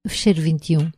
Fecheiro 21.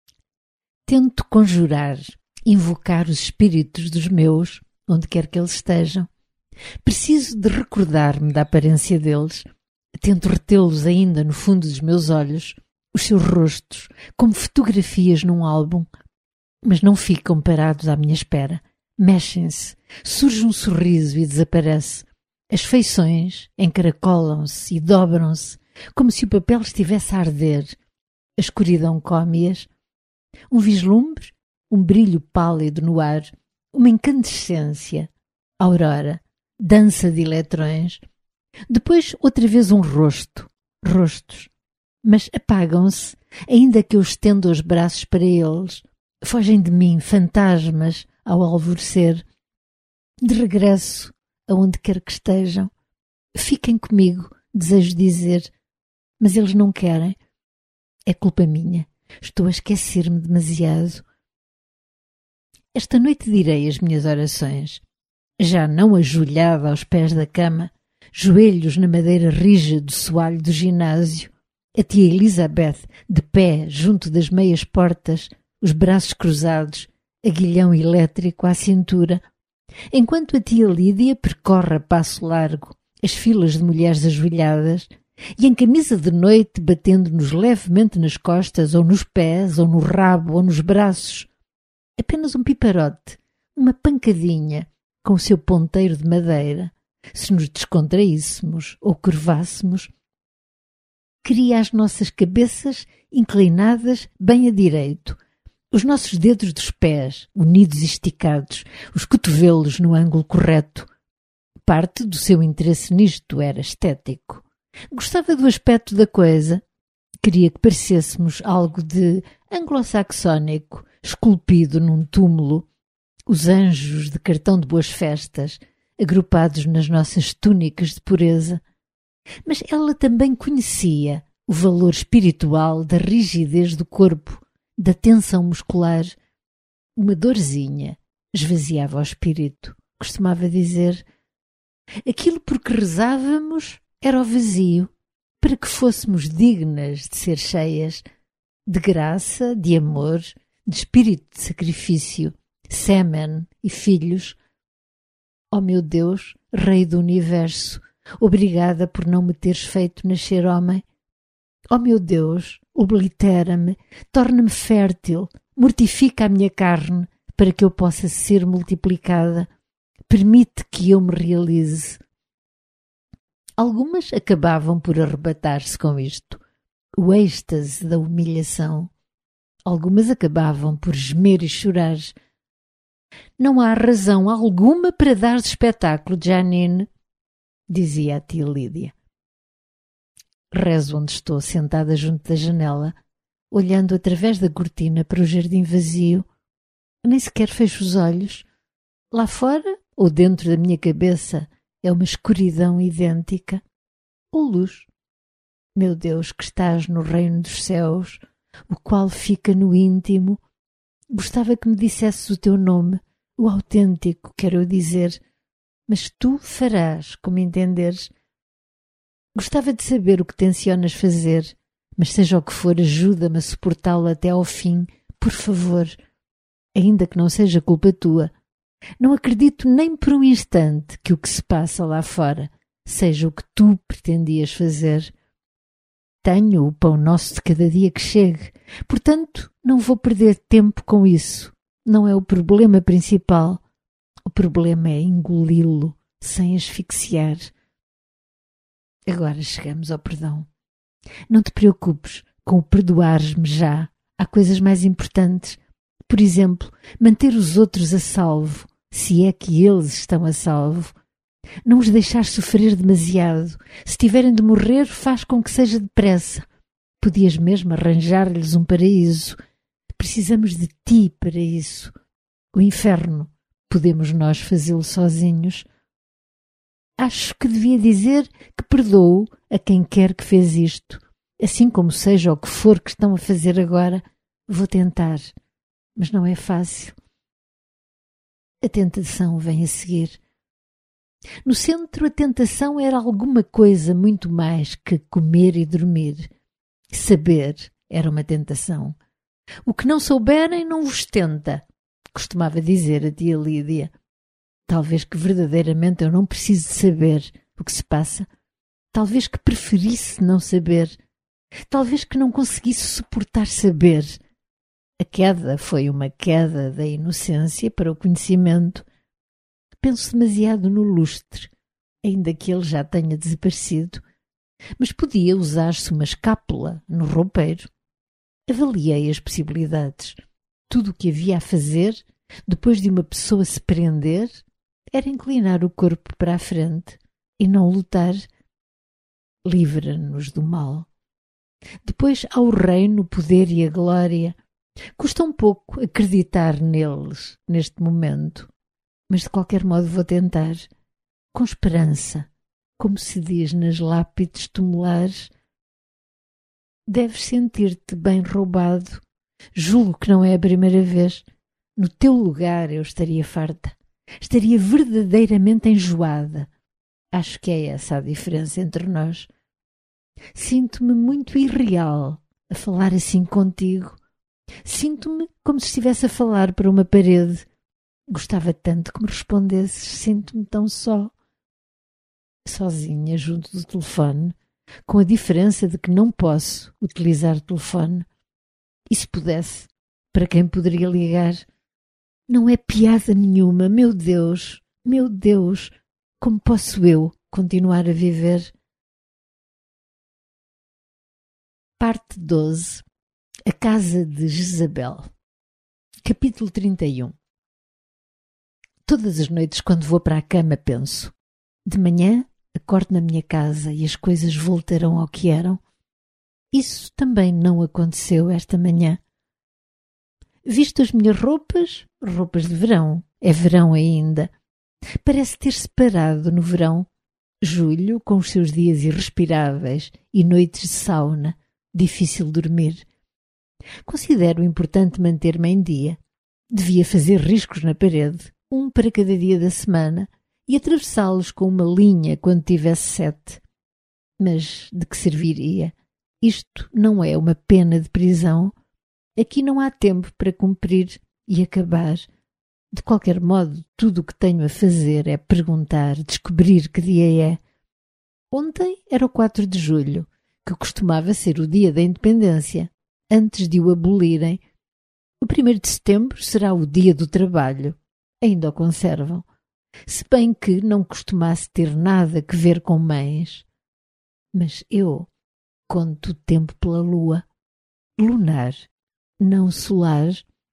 Tento conjurar, invocar os espíritos dos meus, onde quer que eles estejam. Preciso de recordar-me da aparência deles. Tento retê-los ainda no fundo dos meus olhos, os seus rostos, como fotografias num álbum. Mas não ficam parados à minha espera. Mexem-se, surge um sorriso e desaparece. As feições encaracolam-se e dobram-se, como se o papel estivesse a arder. A escuridão come-as. Um vislumbre, um brilho pálido no ar, uma incandescência, aurora, dança de eletrões. Depois outra vez um rosto, rostos, mas apagam-se, ainda que eu estenda os braços para eles. Fogem de mim fantasmas ao alvorecer. De regresso, aonde quer que estejam, fiquem comigo, desejo dizer, mas eles não querem. É culpa minha, estou a esquecer-me demasiado. Esta noite direi as minhas orações, já não ajoelhada aos pés da cama, joelhos na madeira rija do soalho do ginásio, a tia Elizabeth de pé junto das meias portas, os braços cruzados, aguilhão elétrico à cintura, enquanto a tia Lídia percorre a passo largo as filas de mulheres ajoelhadas e em camisa de noite batendo-nos levemente nas costas ou nos pés ou no rabo ou nos braços. Apenas um piparote, uma pancadinha com o seu ponteiro de madeira. Se nos descontraíssemos ou curvássemos, queria as nossas cabeças inclinadas bem a direito, os nossos dedos dos pés unidos e esticados, os cotovelos no ângulo correto. Parte do seu interesse nisto era estético. Gostava do aspecto da coisa. Queria que parecêssemos algo de anglo-saxónico, esculpido num túmulo. Os anjos de cartão de boas festas, agrupados nas nossas túnicas de pureza. Mas ela também conhecia o valor espiritual da rigidez do corpo, da tensão muscular. Uma dorzinha esvaziava o espírito, costumava dizer. Aquilo por que rezávamos era o vazio, para que fôssemos dignas de ser cheias de graça, de amor, de espírito de sacrifício, sêmen e filhos. Ó meu Deus, Rei do Universo, obrigada por não me teres feito nascer homem. Ó meu Deus, oblitera-me, torna-me fértil, mortifica a minha carne para que eu possa ser multiplicada. Permite que eu me realize. Algumas acabavam por arrebatar-se com isto, o êxtase da humilhação. Algumas acabavam por gemer e chorar. Não há razão alguma para dar espetáculo, Janine, dizia a tia Lídia. Rezo onde estou, sentada junto da janela, olhando através da cortina para o jardim vazio. Nem sequer fecho os olhos. Lá fora, ou dentro da minha cabeça, é uma escuridão idêntica. Ou luz. Meu Deus, que estás no reino dos céus, o qual fica no íntimo. Gostava que me dissesses o teu nome, o autêntico, quero eu dizer, mas tu farás como entenderes. Gostava de saber o que tencionas fazer, mas seja o que for, ajuda-me a suportá-lo até ao fim, por favor, ainda que não seja culpa tua. Não acredito nem por um instante que o que se passa lá fora seja o que tu pretendias fazer. Tenho o pão nosso de cada dia que chegue, portanto não vou perder tempo com isso. Não é o problema principal. O problema é engoli-lo sem asfixiar. Agora chegamos ao perdão. Não te preocupes com o perdoares-me já. Há coisas mais importantes. Por exemplo, manter os outros a salvo, se é que eles estão a salvo. Não os deixar sofrer demasiado. Se tiverem de morrer, faz com que seja depressa. Podias mesmo arranjar-lhes um paraíso. Precisamos de ti para isso. O inferno, podemos nós fazê-lo sozinhos. Acho que devia dizer que perdoo a quem quer que fez isto. Assim como seja o que for que estão a fazer agora, vou tentar. Mas não é fácil. A tentação vem a seguir. No centro, a tentação era alguma coisa muito mais que comer e dormir. Saber era uma tentação. O que não souberem não vos tenta, costumava dizer a tia Lídia. Talvez que verdadeiramente eu não precise de saber o que se passa. Talvez que preferisse não saber. Talvez que não conseguisse suportar saber. A queda foi uma queda da inocência para o conhecimento. Penso demasiado no lustre, ainda que ele já tenha desaparecido. Mas podia usar-se uma escápula no roupeiro. Avaliei as possibilidades. Tudo o que havia a fazer, depois de uma pessoa se prender, era inclinar o corpo para a frente e não lutar. Livra-nos do mal. Depois há o reino, o poder e a glória. Custa um pouco acreditar neles neste momento, mas de qualquer modo vou tentar, com esperança, como se diz nas lápides tumulares. Deves sentir-te bem roubado. Julgo que não é a primeira vez. No teu lugar eu estaria farta. Estaria verdadeiramente enjoada. Acho que é essa a diferença entre nós. Sinto-me muito irreal a falar assim contigo. Sinto-me como se estivesse a falar para uma parede. Gostava tanto que me respondesses. Sinto-me tão só. Sozinha junto do telefone, com a diferença de que não posso utilizar o telefone. E se pudesse, para quem poderia ligar? Não é piada nenhuma, meu Deus, como posso eu continuar a viver? Parte 12. A casa de Jezabel. Capítulo 31. Todas as noites, quando vou para a cama, penso: de manhã acordo na minha casa e as coisas voltarão ao que eram. Isso também não aconteceu esta manhã. Visto as minhas roupas de verão. É verão ainda. Parece ter-se parado no verão. Julho, com os seus dias irrespiráveis e noites de sauna, difícil dormir. Considero importante manter-me em dia. Devia fazer riscos na parede, um para cada dia da semana, e atravessá-los com uma linha quando tivesse 7. Mas de que serviria? Isto não é uma pena de prisão. Aqui não há tempo para cumprir e acabar. De qualquer modo, tudo o que tenho a fazer é perguntar, descobrir que dia é. Ontem era o 4 de julho, que costumava ser o dia da independência, antes de o abolirem. O 1º de setembro será o dia do trabalho. Ainda o conservam. Se bem que não costumasse ter nada que ver com mães. Mas eu conto o tempo pela lua. Lunar, não solar.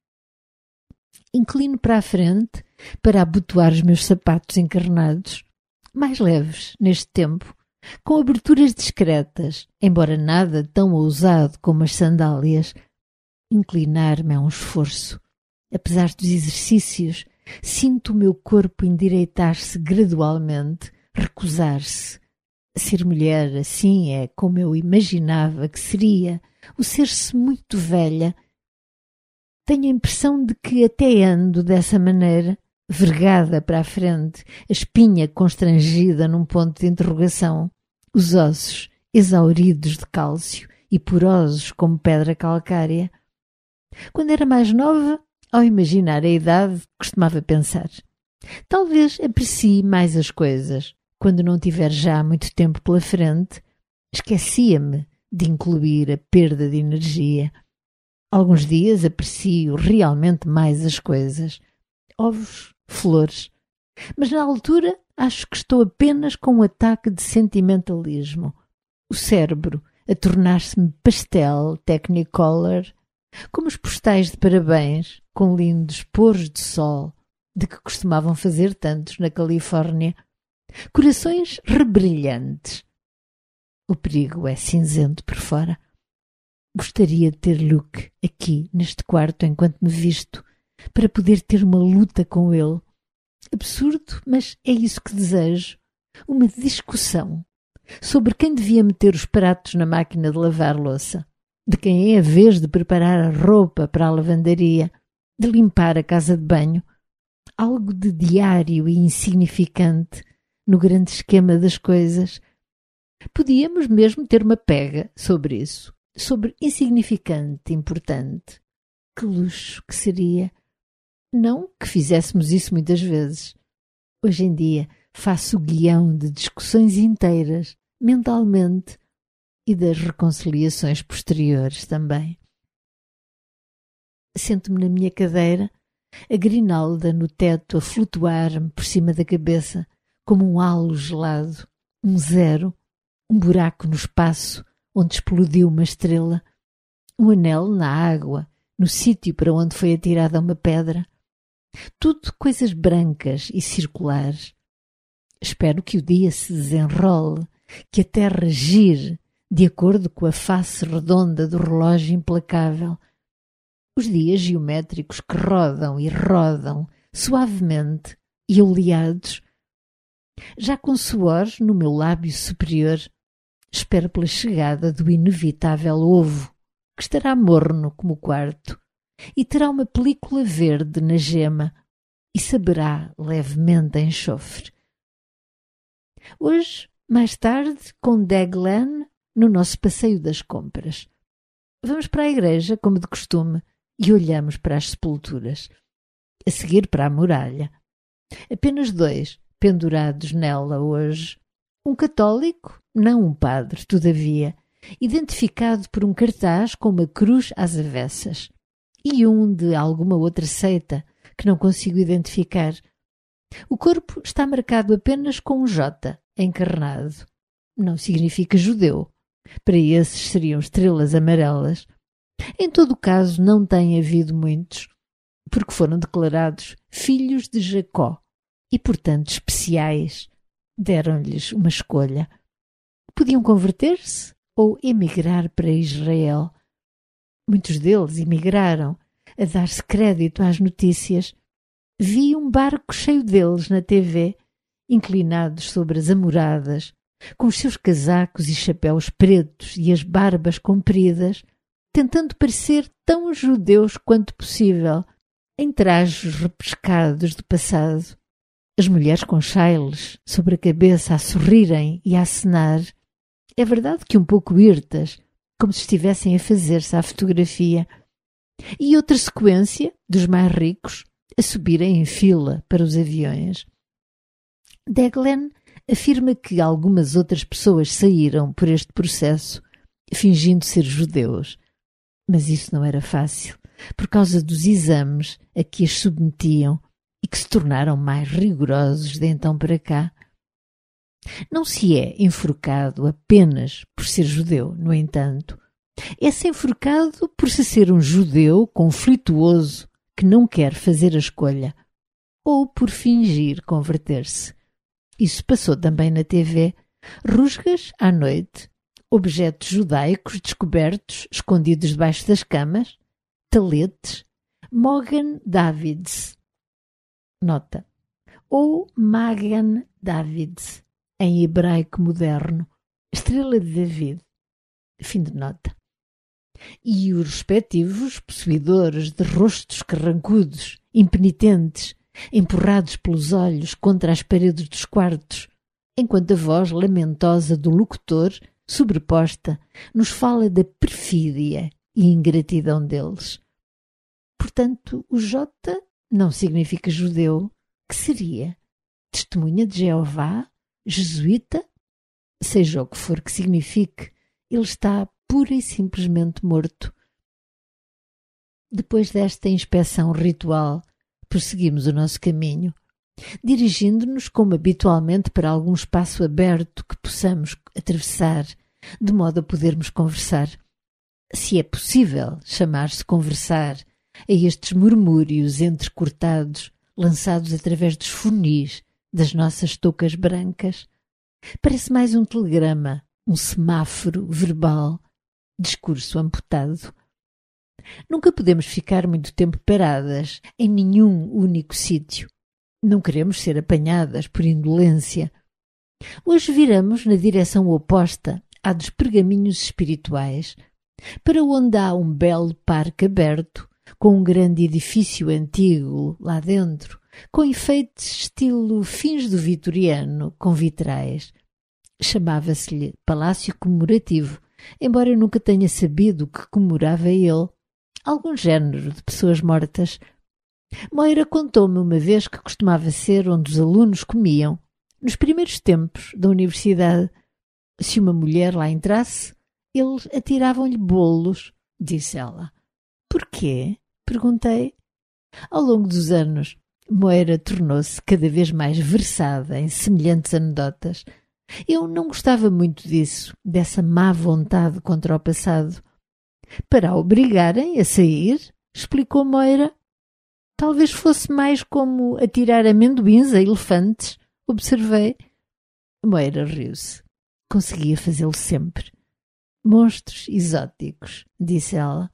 Inclino para a frente para abotoar os meus sapatos encarnados, mais leves neste tempo, com aberturas discretas, embora nada tão ousado como as sandálias. Inclinar-me é um esforço. Apesar dos exercícios, sinto o meu corpo endireitar-se gradualmente, recusar-se. Ser mulher assim é como eu imaginava que seria, o ser-se muito velha. Tenho a impressão de que até ando dessa maneira, vergada para a frente, a espinha constrangida num ponto de interrogação, os ossos exauridos de cálcio e porosos como pedra calcária. Quando era mais nova, ao imaginar a idade, costumava pensar: talvez aprecie mais as coisas. Quando não tiver já muito tempo pela frente, esquecia-me de incluir a perda de energia. Alguns dias aprecio realmente mais as coisas. Ovos, flores. Mas na altura acho que estou apenas com um ataque de sentimentalismo. O cérebro a tornar-se-me pastel Technicolor, como os postais de parabéns com lindos poros de sol de que costumavam fazer tantos na Califórnia. Corações rebrilhantes. O perigo é cinzento por fora. Gostaria de ter Luke aqui neste quarto enquanto me visto, para poder ter uma luta com ele. Absurdo, mas é isso que desejo. Uma discussão sobre quem devia meter os pratos na máquina de lavar louça, de quem é a vez de preparar a roupa para a lavandaria, de limpar a casa de banho. Algo de diário e insignificante no grande esquema das coisas. Podíamos mesmo ter uma pega sobre isso. sobre insignificante, importante. Que luxo que seria! Não que fizéssemos isso muitas vezes. Hoje em dia faço o guião de discussões inteiras, mentalmente, e das reconciliações posteriores também. Sento-me na minha cadeira, a grinalda no teto a flutuar-me por cima da cabeça, como um halo gelado, um zero, um buraco no espaço onde explodiu uma estrela, um anel na água, no sítio para onde foi atirada uma pedra. Tudo coisas brancas e circulares. Espero que o dia se desenrole, que a terra gire de acordo com a face redonda do relógio implacável. Os dias geométricos que rodam e rodam suavemente e oleados. Já com suor no meu lábio superior, espero pela chegada do inevitável ovo, que estará morno como o quarto, e terá uma película verde na gema e saberá levemente a enxofre. Hoje, mais tarde, com Deglan, no nosso passeio das compras. Vamos para a igreja, como de costume, e olhamos para as sepulturas. A seguir para a muralha. Apenas 2 pendurados nela hoje. Um católico, não um padre, todavia, identificado por um cartaz com uma cruz às avessas. E um de alguma outra seita, que não consigo identificar. O corpo está marcado apenas com um J encarnado. Não significa judeu. Para esses seriam estrelas amarelas. Em todo o caso, não tem havido muitos, porque foram declarados filhos de Jacó e, portanto, especiais. Deram-lhes uma escolha. Podiam converter-se ou emigrar para Israel. Muitos deles emigraram, a dar-se crédito às notícias. Vi um barco cheio deles na TV, inclinados sobre as amoradas, com os seus casacos e chapéus pretos e as barbas compridas, tentando parecer tão judeus quanto possível, em trajes repescados do passado. As mulheres com chailes sobre a cabeça a sorrirem e a acenar. É verdade que um pouco hirtas, como se estivessem a fazer-se à fotografia. E outra sequência dos mais ricos a subirem em fila para os aviões. Deglan afirma que algumas outras pessoas saíram por este processo, fingindo ser judeus. Mas isso não era fácil, por causa dos exames a que as submetiam e que se tornaram mais rigorosos de então para cá. Não se é enforcado apenas por ser judeu, no entanto. É-se enforcado por se ser um judeu conflituoso que não quer fazer a escolha, ou por fingir converter-se. Isso passou também na TV. Rusgas à noite, objetos judaicos descobertos, escondidos debaixo das camas, taletes, Mogan Davids. Nota. Ou Magan Davids, em hebraico moderno, estrela de David. Fim de nota. E os respectivos possuidores de rostos carrancudos, impenitentes, empurrados pelos olhos contra as paredes dos quartos, enquanto a voz lamentosa do locutor, sobreposta, nos fala da perfídia e ingratidão deles. Portanto, o J não significa judeu. Que seria? Testemunha de Jeová? Jesuíta? Seja o que for que signifique, ele está pura e simplesmente morto. Depois desta inspeção ritual, prosseguimos o nosso caminho, dirigindo-nos como habitualmente para algum espaço aberto que possamos atravessar, de modo a podermos conversar. Se é possível chamar-se conversar a estes murmúrios entrecortados, lançados através dos funis das nossas toucas brancas. Parece mais um telegrama, um semáforo verbal, discurso amputado. Nunca podemos ficar muito tempo paradas em nenhum único sítio. Não queremos ser apanhadas por indolência. Hoje viramos na direção oposta à dos pergaminhos espirituais, para onde há um belo parque aberto, com um grande edifício antigo lá dentro, com enfeites estilo fins do vitoriano, com vitrais. Chamava-se-lhe Palácio Comemorativo, embora eu nunca tenha sabido o que comemorava ele, algum género de pessoas mortas. Moira contou-me uma vez que costumava ser onde os alunos comiam, nos primeiros tempos da universidade. Se uma mulher lá entrasse, eles atiravam-lhe bolos, disse ela. Porquê? Perguntei. Ao longo dos anos, Moira tornou-se cada vez mais versada em semelhantes anedotas. Eu não gostava muito disso, dessa má vontade contra o passado. Para a obrigarem a sair, explicou Moira. Talvez fosse mais como atirar amendoins a elefantes, observei. Moira riu-se. Conseguia fazê-lo sempre. Monstros exóticos, disse ela.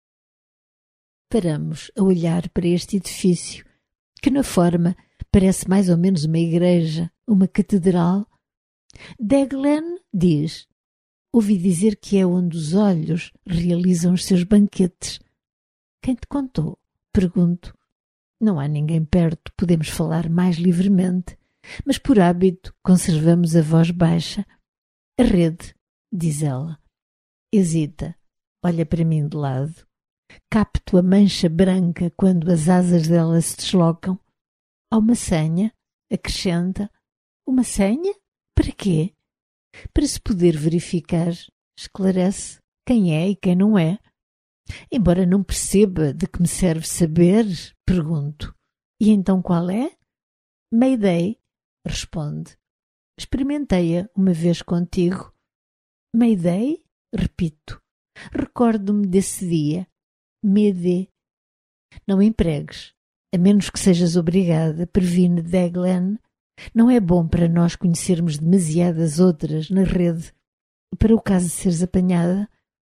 Paramos a olhar para este edifício, que na forma parece mais ou menos uma igreja, uma catedral. Deglen diz: ouvi dizer que é onde os olhos realizam os seus banquetes. Quem te contou? Pergunto. Não há ninguém perto, podemos falar mais livremente, mas por hábito conservamos a voz baixa. A rede, diz ela. Hesita, olha para mim de lado. Capto a mancha branca quando as asas dela se deslocam. Há uma senha, acrescenta. Uma senha? Para quê? Para se poder verificar, esclarece, quem é e quem não é. Embora não perceba de que me serve saber, pergunto. E então qual é? Mayday, responde. Experimentei-a uma vez contigo. Mayday? Repito. Recordo-me desse dia. Mayday. Não empregues, a menos que sejas obrigada, previne Deglen. Não é bom para nós conhecermos demasiadas outras na rede, para o caso de seres apanhada.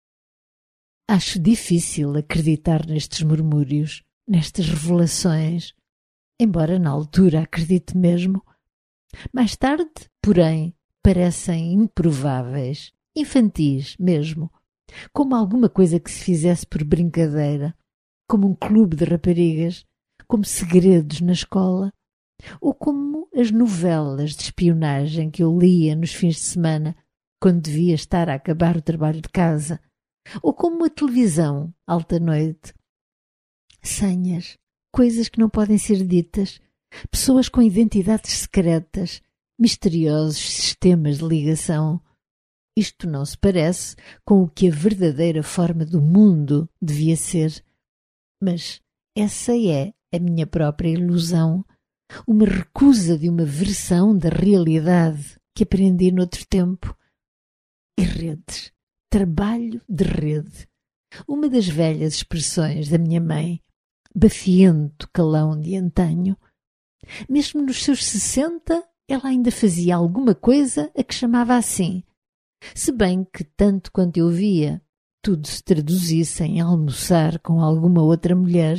Acho difícil acreditar nestes murmúrios, nestas revelações, embora na altura acredite mesmo. Mais tarde, porém, parecem improváveis, infantis mesmo, como alguma coisa que se fizesse por brincadeira, como um clube de raparigas, como segredos na escola, ou como as novelas de espionagem que eu lia nos fins de semana, quando devia estar a acabar o trabalho de casa, ou como a televisão, alta noite. Senhas, coisas que não podem ser ditas, pessoas com identidades secretas, misteriosos sistemas de ligação. Isto não se parece com o que a verdadeira forma do mundo devia ser. Mas essa é a minha própria ilusão, uma recusa de uma versão da realidade que aprendi noutro tempo. E redes, trabalho de rede, uma das velhas expressões da minha mãe, bafiento calão de antanho. Mesmo nos seus 60, ela ainda fazia alguma coisa a que chamava assim, se bem que, tanto quanto eu via, tudo se traduzisse em almoçar com alguma outra mulher.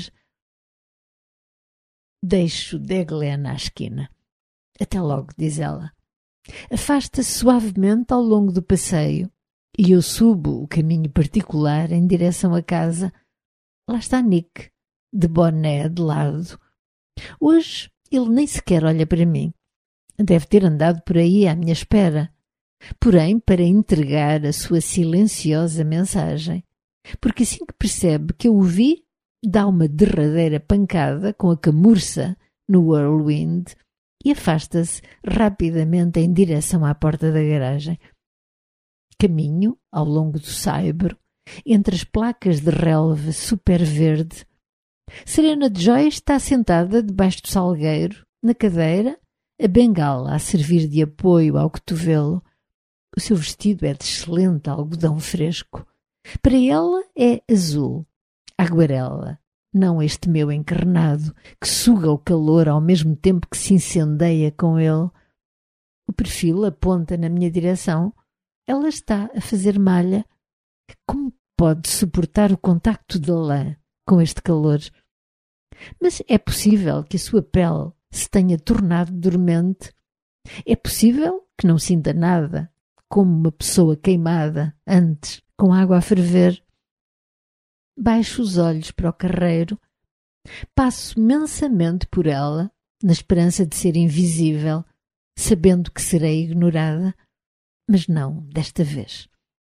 Deixo Deglen à esquina. Até logo, diz ela. Afasta-se suavemente ao longo do passeio e eu subo o caminho particular em direção à casa. Lá está Nick, de boné de lado. Hoje ele nem sequer olha para mim. Deve ter andado por aí à minha espera, porém para entregar a sua silenciosa mensagem, porque assim que percebe que eu o vi, dá uma derradeira pancada com a camurça no whirlwind e afasta-se rapidamente em direção à porta da garagem. Caminho ao longo do saibro, entre as placas de relva super verde. Serena Joy está sentada debaixo do salgueiro, na cadeira, a bengala a servir de apoio ao cotovelo. O seu vestido é de excelente algodão fresco. Para ela é azul, aguarela, não este meu encarnado, que suga o calor ao mesmo tempo que se incendeia com ele. O perfil aponta na minha direção. Ela está a fazer malha. Como pode suportar o contacto da lã com este calor? Mas é possível que a sua pele se tenha tornado dormente. É possível que não sinta nada, como uma pessoa queimada antes, com água a ferver. Baixo os olhos para o carreiro. Passo mensamente por ela, na esperança de ser invisível, sabendo que serei ignorada. Mas não desta vez.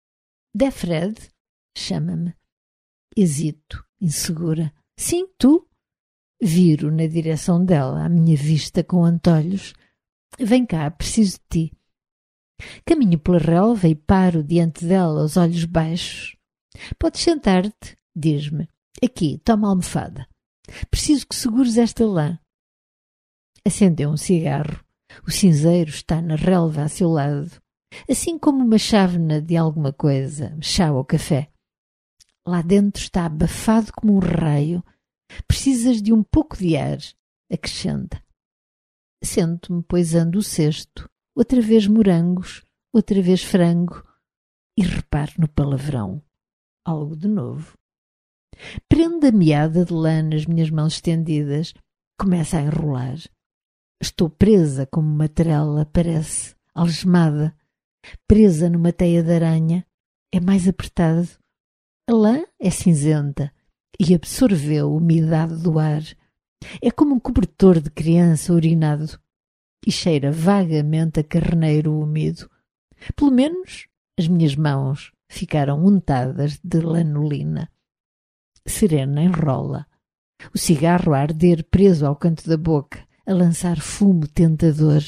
Defred, chama-me. Hesito, insegura. Sim, tu? Viro na direção dela, à minha vista com antolhos. Vem cá, preciso de ti. Caminho pela relva e paro diante dela, os olhos baixos. Podes sentar-te, diz-me. Aqui, toma a almofada. Preciso que segures esta lã. Acendeu um cigarro. O cinzeiro está na relva a seu lado, assim como uma chávena de alguma coisa, chá ou café. Lá dentro está abafado como um raio. Precisas de um pouco de ar, acrescenta. Sento-me, poisando o cesto, outra vez morangos, outra vez frango, e reparo no palavrão. Algo de novo. Prendo a meada de lã nas minhas mãos estendidas. Começa a enrolar. Estou presa como uma trela, parece, algemada. Presa numa teia de aranha. É mais apertado. A lã é cinzenta e absorveu a umidade do ar. É como um cobertor de criança urinado e cheira vagamente a carneiro úmido. Pelo menos as minhas mãos ficaram untadas de lanolina. Serena enrola. O cigarro a arder preso ao canto da boca, a lançar fumo tentador.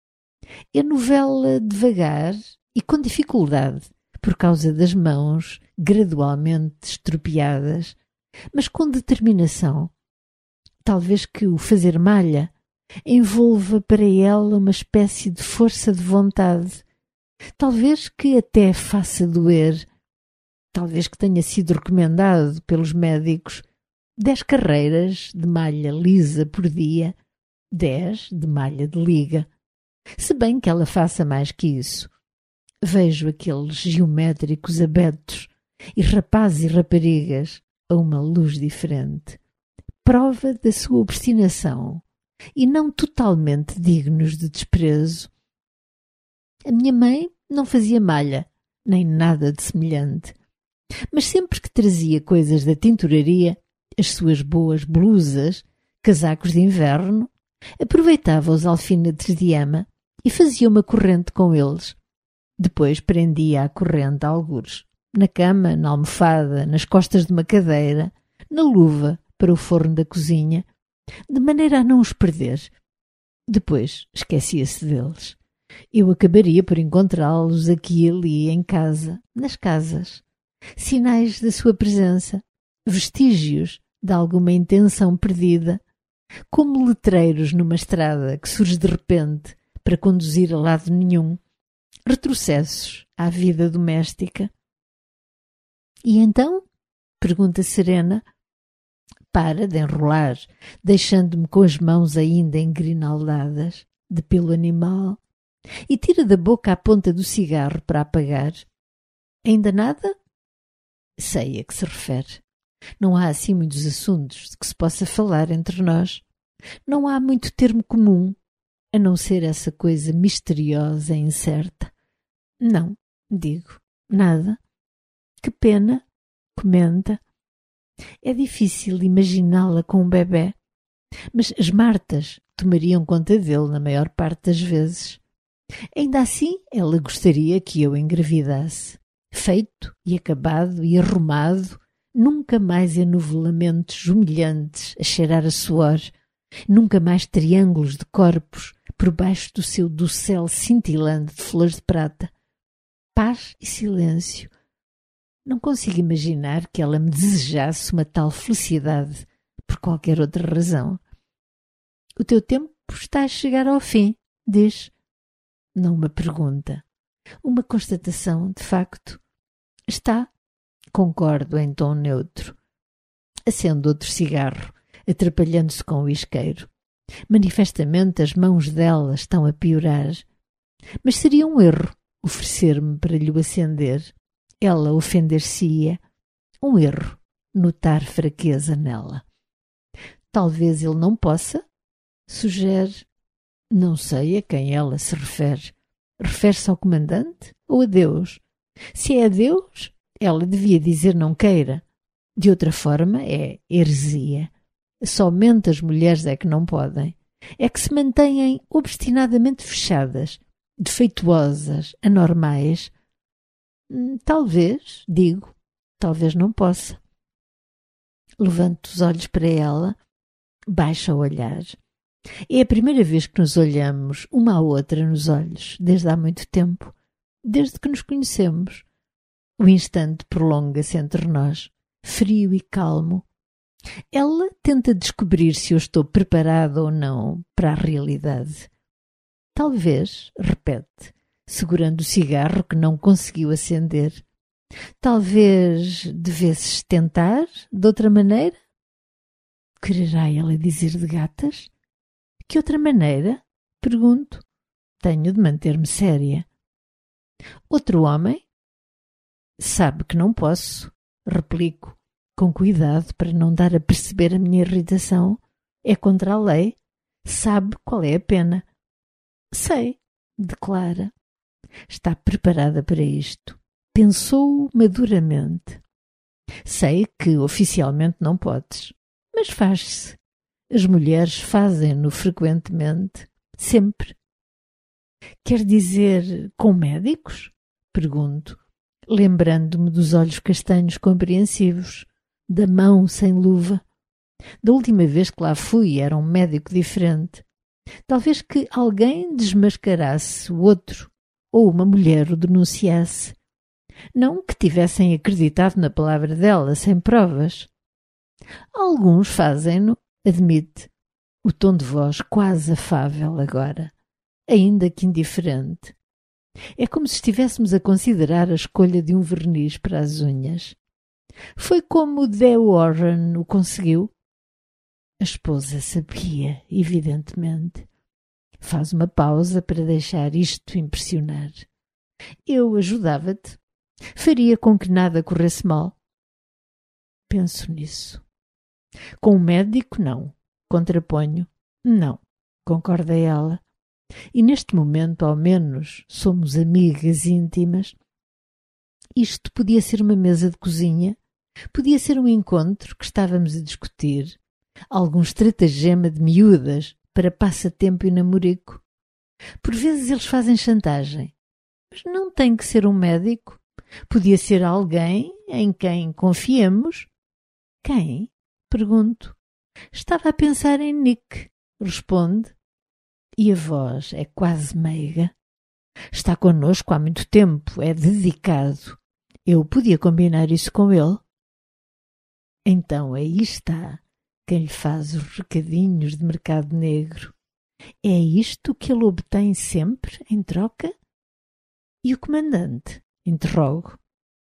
É novela devagar e com dificuldade, por causa das mãos gradualmente estropiadas, mas com determinação. Talvez que o fazer malha envolva para ela uma espécie de força de vontade. Talvez que até faça doer. Talvez que tenha sido recomendado pelos médicos 10 carreiras de malha lisa por dia, 10 de malha de liga. Se bem que ela faça mais que isso. Vejo aqueles geométricos abetos e rapazes e raparigas a uma luz diferente. Prova da sua obstinação e não totalmente dignos de desprezo. A minha mãe não fazia malha, nem nada de semelhante. Mas sempre que trazia coisas da tinturaria, as suas boas blusas, casacos de inverno, aproveitava os alfinetes de ama e fazia uma corrente com eles. Depois prendia a corrente a algures, na cama, na almofada, nas costas de uma cadeira, na luva para o forno da cozinha, de maneira a não os perder. Depois esquecia-se deles. Eu acabaria por encontrá-los aqui e ali em casa, nas casas. Sinais da sua presença, vestígios de alguma intenção perdida, como letreiros numa estrada que surge de repente para conduzir a lado nenhum, retrocessos à vida doméstica. E então? Pergunta Serena. Para de enrolar, deixando-me com as mãos ainda engrinaldadas de pelo animal, e tira da boca a ponta do cigarro para apagar. Ainda nada? Sei a que se refere. Não há assim muitos assuntos de que se possa falar entre nós. Não há muito termo comum, a não ser essa coisa misteriosa e incerta. Não, digo, nada. Que pena, comenta. É difícil imaginá-la com um bebé, mas as Martas tomariam conta dele na maior parte das vezes. Ainda assim, ela gostaria que eu engravidasse. Feito e acabado e arrumado, nunca mais enovelamentos humilhantes a cheirar a suor, nunca mais triângulos de corpos por baixo do seu dossel cintilante de flores de prata. Paz e silêncio. Não consigo imaginar que ela me desejasse uma tal felicidade por qualquer outra razão. O teu tempo está a chegar ao fim, diz. Não uma pergunta. Uma constatação, de facto. Está, concordo em tom neutro. Acende outro cigarro, atrapalhando-se com o isqueiro. Manifestamente as mãos dela estão a piorar. Mas seria um erro oferecer-me para lhe acender. Ela ofender-se-ia. Um erro notar fraqueza nela. Talvez ele não possa? Sugere. Não sei a quem ela se refere. Refere-se ao comandante ou a Deus? Se é a Deus, ela devia dizer não queira. De outra forma, é heresia. Somente as mulheres é que não podem. É que se mantêm obstinadamente fechadas, defeituosas, anormais. Talvez, digo, talvez não possa. Levanto os olhos para ela, baixa o olhar. É a primeira vez que nos olhamos uma à outra nos olhos, desde há muito tempo, desde que nos conhecemos. O instante prolonga-se entre nós, frio e calmo. Ela tenta descobrir se eu estou preparada ou não para a realidade. Talvez, repete, segurando o cigarro que não conseguiu acender. Talvez devesses tentar de outra maneira? Quererá ela dizer de gatas? Que outra maneira? Pergunto. Tenho de manter-me séria. Outro homem? Sabe que não posso, replico, com cuidado para não dar a perceber a minha irritação. É contra a lei. Sabe qual é a pena. Sei, declara. Está preparada para isto. Pensou maduramente. Sei que oficialmente não podes, mas faz-se. As mulheres fazem-no frequentemente, sempre. Quer dizer, com médicos? Pergunto, lembrando-me dos olhos castanhos compreensivos, da mão sem luva. Da última vez que lá fui era um médico diferente. Talvez que alguém desmascarasse o outro, ou uma mulher o denunciasse. Não que tivessem acreditado na palavra dela, sem provas. Alguns fazem-no, admite, o tom de voz quase afável agora, ainda que indiferente. É como se estivéssemos a considerar a escolha de um verniz para as unhas. Foi como De Warren o conseguiu? A esposa sabia, evidentemente. Faz uma pausa para deixar isto impressionar. Eu ajudava-te. Faria com que nada corresse mal. Penso nisso. Com o médico, não. Contraponho. Não. Concorda ela. E neste momento, ao menos, somos amigas íntimas. Isto podia ser uma mesa de cozinha. Podia ser um encontro que estávamos a discutir. Algum estratagema de miúdas para passatempo e namorico. Por vezes eles fazem chantagem. Mas não tem que ser um médico. Podia ser alguém em quem confiemos. Quem? Pergunto. Estava a pensar em Nick, responde. E a voz é quase meiga. Está connosco há muito tempo, é dedicado. Eu podia combinar isso com ele. Então aí está quem lhe faz os recadinhos de mercado negro. É isto que ele obtém sempre em troca? E o comandante? Interrogo.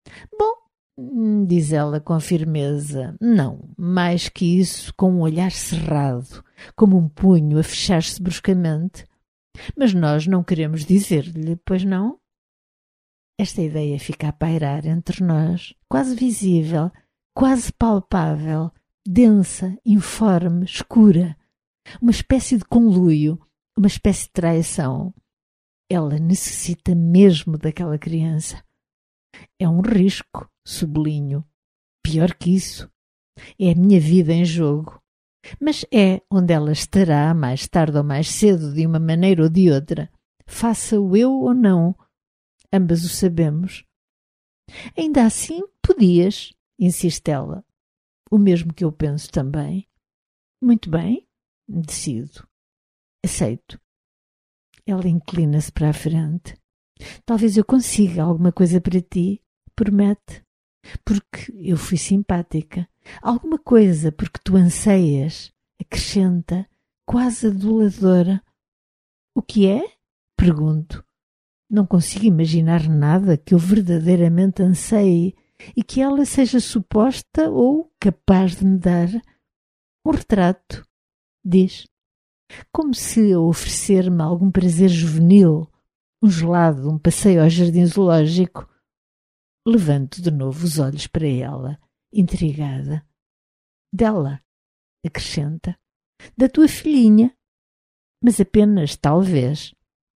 Bom, diz ela com firmeza, não, mais que isso, com um olhar cerrado, como um punho a fechar-se bruscamente. Mas nós não queremos dizer-lhe, pois não? Esta ideia fica a pairar entre nós, quase visível, quase palpável, densa, informe, escura, uma espécie de conluio, uma espécie de traição. Ela necessita mesmo daquela criança. É um risco, sublinho. Pior que isso. É a minha vida em jogo. Mas é onde ela estará, mais tarde ou mais cedo, de uma maneira ou de outra. Faça-o eu ou não. Ambas o sabemos. Ainda assim, podias, insiste ela. O mesmo que eu penso também. Muito bem, decido. Aceito. Ela inclina-se para a frente. Talvez eu consiga alguma coisa para ti, promete. Porque eu fui simpática. Alguma coisa porque tu anseias, acrescenta, quase aduladora. O que é? Pergunto. Não consigo imaginar nada que eu verdadeiramente anseie e que ela seja suposta ou capaz de me dar. Um retrato, diz. Como se a oferecer-me algum prazer juvenil, um gelado, um passeio ao jardim zoológico. Levanto de novo os olhos para ela, intrigada. Dela, acrescenta. Da tua filhinha. Mas apenas talvez.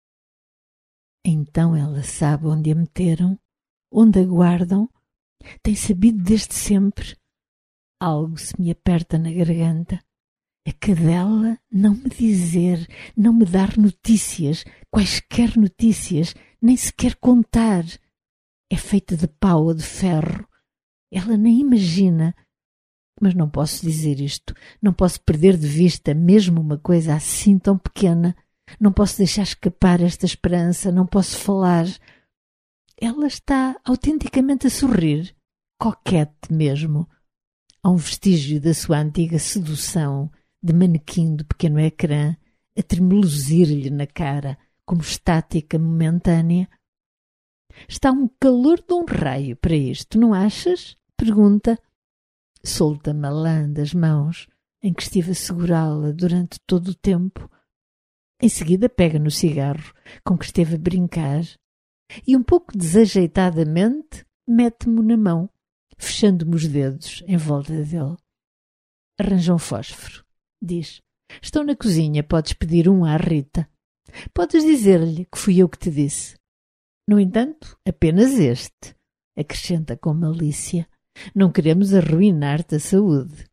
Então ela sabe onde a meteram, onde a guardam. Tem sabido desde sempre. Algo se me aperta na garganta. A cadela não me dizer, não me dar notícias, quaisquer notícias, nem sequer contar. É feita de pau ou de ferro. Ela nem imagina. Mas não posso dizer isto. Não posso perder de vista mesmo uma coisa assim tão pequena. Não posso deixar escapar esta esperança. Não posso falar. Ela está autenticamente a sorrir. Coquete mesmo. Há um vestígio da sua antiga sedução de manequim do pequeno ecrã a tremeluzir-lhe na cara, como estática momentânea. Está um calor de um raio para isto, não achas? Pergunta. Solta malã das mãos em que estive a segurá-la durante todo o tempo. Em seguida pega no cigarro com que esteve a brincar e, um pouco desajeitadamente, mete-mo na mão, fechando-me os dedos em volta dele. Arranja um fósforo, diz. Estão na cozinha, podes pedir um à Rita. Podes dizer-lhe que fui eu que te disse. No entanto, apenas este, acrescenta com malícia. Não queremos arruinar-te a saúde.